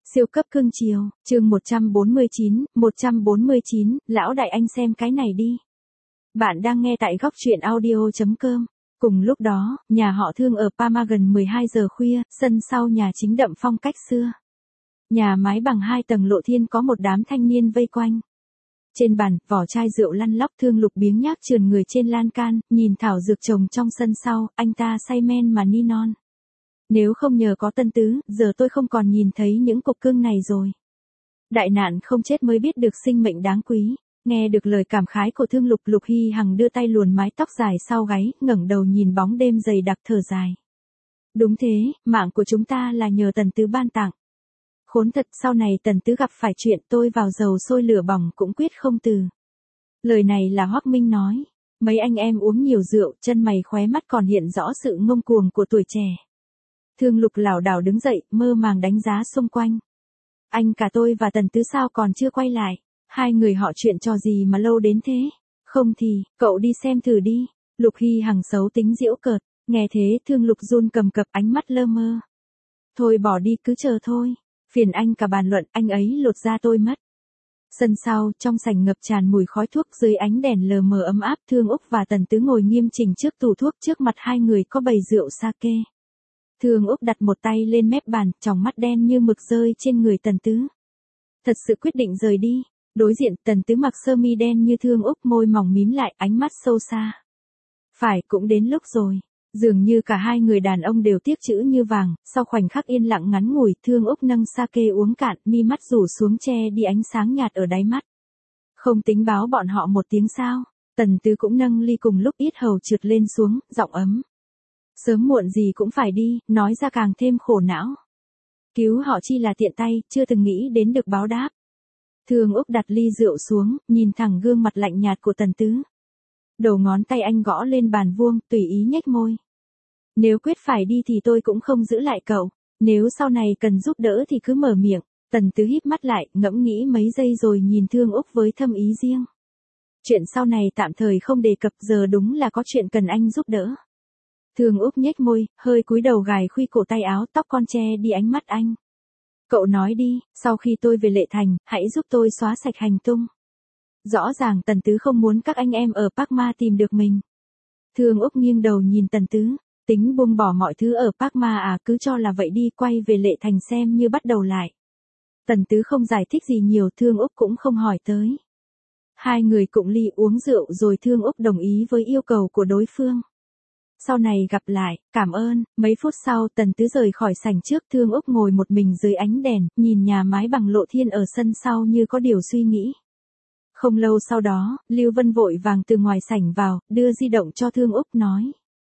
Siêu cấp cưng chiều, chương 149, lão đại anh xem cái này đi. Bạn đang nghe tại góc truyện audio.com. Cùng lúc đó, nhà họ Thương ở Parma gần 12 giờ khuya, sân sau nhà chính đậm phong cách xưa. Nhà mái bằng 2 tầng lộ thiên có một đám thanh niên vây quanh. Trên bàn, vỏ chai rượu lăn lóc, Thương Lục biếng nhác trườn người trên lan can, nhìn thảo dược trồng trong sân sau, anh ta say men mà ni non. Nếu không nhờ có Tân Tứ, giờ tôi không còn nhìn thấy những cục cưng này rồi. Đại nạn không chết mới biết được sinh mệnh đáng quý. Nghe được lời cảm khái của Thương Lục, Lục Hy Hằng đưa tay luồn mái tóc dài sau gáy, ngẩng đầu nhìn bóng đêm dày đặc thở dài. Đúng thế, mạng của chúng ta là nhờ Tần Tứ ban tặng. Khốn thật, sau này Tần Tứ gặp phải chuyện tôi vào dầu sôi lửa bỏng cũng quyết không từ. Lời này là Hoắc Minh nói. Mấy anh em uống nhiều rượu, chân mày khóe mắt còn hiện rõ sự ngông cuồng của tuổi trẻ. Thương Lục lảo đảo đứng dậy, mơ màng đánh giá xung quanh. Anh cả tôi và Tần Tứ sao còn chưa quay lại? Hai người họ chuyện trò gì mà lâu đến thế? Không thì, cậu đi xem thử đi. Lục Hy Hằng xấu tính giễu cợt. Nghe thế, Thương Lục run cầm cập, ánh mắt lơ mơ. Thôi bỏ đi, cứ chờ thôi. Phiền anh cả bàn luận, anh ấy lột da tôi mất. Sân sau, trong sảnh ngập tràn mùi khói thuốc, dưới ánh đèn lờ mờ ấm áp, Thương Úc và Tần Tứ ngồi nghiêm chỉnh trước tủ thuốc, trước mặt hai người có bầy rượu sake. Thương Úc đặt một tay lên mép bàn, tròng mắt đen như mực rơi trên người Tần Tứ. Thật sự quyết định rời đi. Đối diện, Tần Tứ mặc sơ mi đen như Thương Úc, môi mỏng mím lại, ánh mắt sâu xa. Phải, cũng đến lúc rồi. Dường như cả hai người đàn ông đều tiếc chữ như vàng, sau khoảnh khắc yên lặng ngắn ngủi, Thương Úc nâng sake uống cạn, mi mắt rủ xuống che đi ánh sáng nhạt ở đáy mắt. Không tính báo bọn họ một tiếng sao? Tần Tứ cũng nâng ly cùng lúc, yết hầu trượt lên xuống, giọng ấm. Sớm muộn gì cũng phải đi, nói ra càng thêm khổ não. Cứu họ chi là tiện tay, chưa từng nghĩ đến được báo đáp. Thương Úc đặt ly rượu xuống, nhìn thẳng gương mặt lạnh nhạt của Tần Tứ. Đầu ngón tay anh gõ lên bàn vuông, tùy ý nhếch môi. Nếu quyết phải đi thì tôi cũng không giữ lại cậu. Nếu sau này cần giúp đỡ thì cứ mở miệng. Tần Tứ híp mắt lại, ngẫm nghĩ mấy giây rồi nhìn Thương Úc với thâm ý riêng. Chuyện sau này tạm thời không đề cập, giờ đúng là có chuyện cần anh giúp đỡ. Thương Úc nhếch môi, hơi cúi đầu gài khuy cổ tay áo, tóc con che đi ánh mắt anh. Cậu nói đi, sau khi tôi về Lệ Thành, hãy giúp tôi xóa sạch hành tung. Rõ ràng Tần Tứ không muốn các anh em ở Parma tìm được mình. Thương Úc nghiêng đầu nhìn Tần Tứ, tính buông bỏ mọi thứ ở Parma à, cứ cho là vậy đi, quay về Lệ Thành xem như bắt đầu lại. Tần Tứ không giải thích gì nhiều, Thương Úc cũng không hỏi tới. Hai người cụng ly uống rượu rồi Thương Úc đồng ý với yêu cầu của đối phương. Sau này gặp lại, cảm ơn. Mấy phút sau, Tần Tứ rời khỏi sảnh trước, Thương Úc ngồi một mình dưới ánh đèn, nhìn nhà mái bằng lộ thiên ở sân sau như có điều suy nghĩ. Không lâu sau đó, Lưu Vân vội vàng từ ngoài sảnh vào, đưa di động cho Thương Úc nói.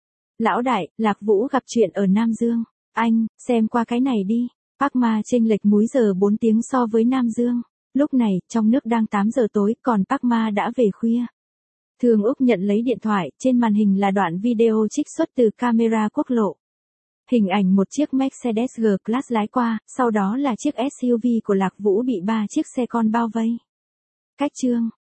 Lão đại, Lạc Vũ gặp chuyện ở Nam Dương. Anh, xem qua cái này đi. Parma chênh lệch múi giờ 4 tiếng so với Nam Dương. Lúc này, trong nước đang 8 giờ tối, còn Parma đã về khuya. Thương Úc nhận lấy điện thoại, trên màn hình là đoạn video trích xuất từ camera quốc lộ. Hình ảnh một chiếc Mercedes G-Class lái qua, sau đó là chiếc SUV của Lạc Vũ bị 3 chiếc xe con bao vây. Cách chương